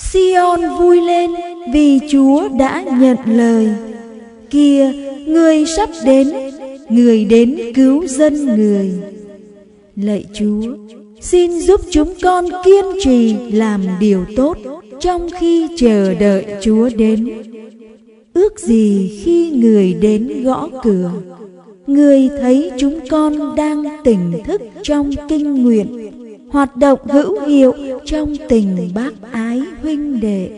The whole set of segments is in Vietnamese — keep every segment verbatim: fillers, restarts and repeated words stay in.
Sion vui lên vì Chúa đã nhận lời. Kìa, người sắp đến, người đến cứu dân người. Lạy Chúa, xin giúp chúng con kiên trì làm điều tốt trong khi chờ đợi Chúa đến. Ước gì khi người đến gõ cửa, người thấy chúng con đang tỉnh thức trong kinh nguyện, hoạt động hữu hiệu trong tình bác ái huynh đệ.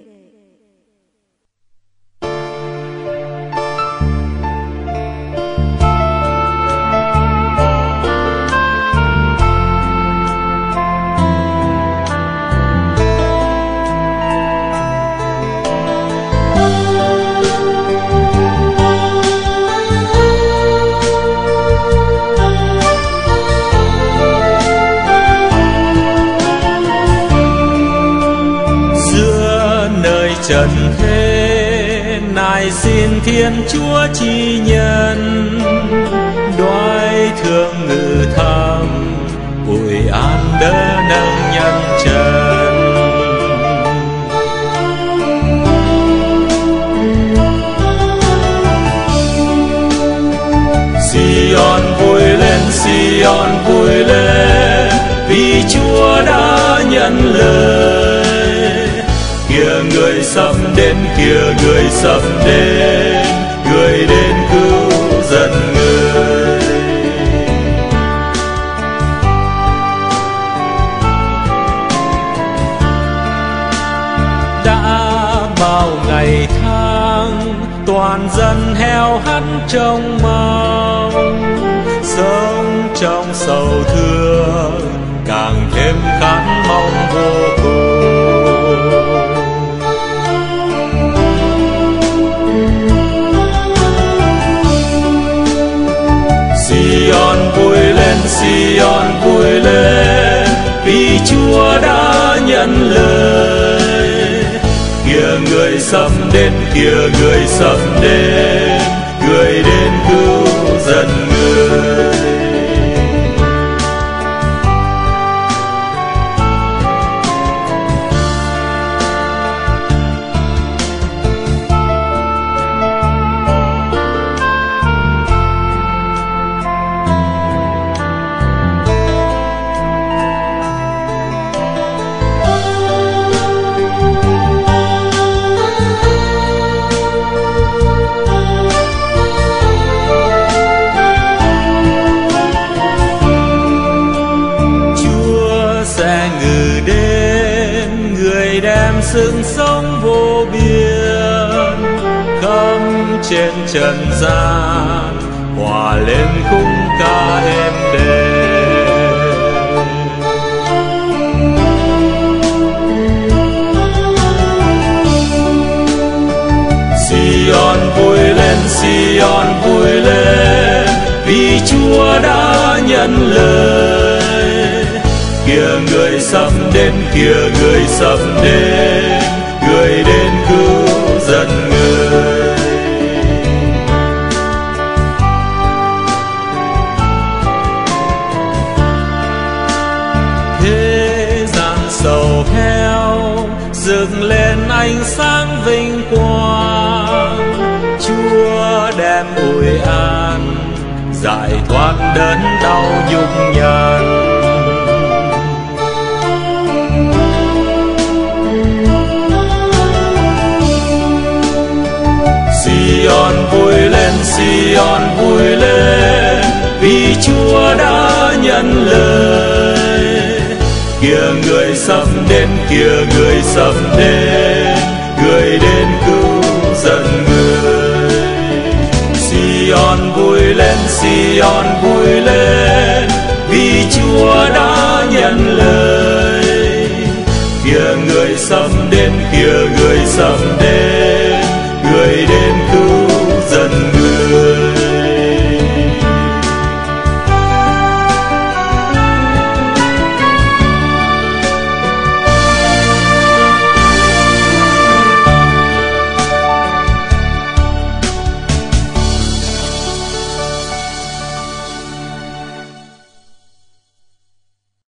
Trần thế này xin Thiên Chúa chi nhân, đoái thương ngự thăm, ủi an đỡ nâng nhân trần. Sion vui lên, Sion vui lên, vì Chúa đã nhận lời. Kìa người sắp đến, kìa người sắp đến, người đến cứu dân người. Đã bao ngày tháng, toàn dân heo hắt trong mong, sống trong sầu thương, càng thêm khát mong vô cùng. Sion vui lên, Sion vui lên, vì Chúa đã nhận lời. Kìa người sắp đến, kìa người sắp đến, người đến cứu dân người. Sự sống vô biên khắp trên trần gian, hòa lên khung ca êm đềm. Sion vui lên, Sion vui lên, vì Chúa đã nhận lời. Kìa người sắp đến, kìa người sắp đến, người đến cứu dân người. Thế gian sầu heo dựng lên ánh sáng vinh quang, Chúa đem ủi an, giải thoát đớn đau nhục nhằn. Sion vui lên, Sion vui lên, vì Chúa đã nhận lời. Kìa người sắp đến, kìa người sắp đến, người đến cứu dân người. Sion vui lên, Sion vui lên, vì Chúa đã nhận lời. Kìa người sắp đến, kìa người sắp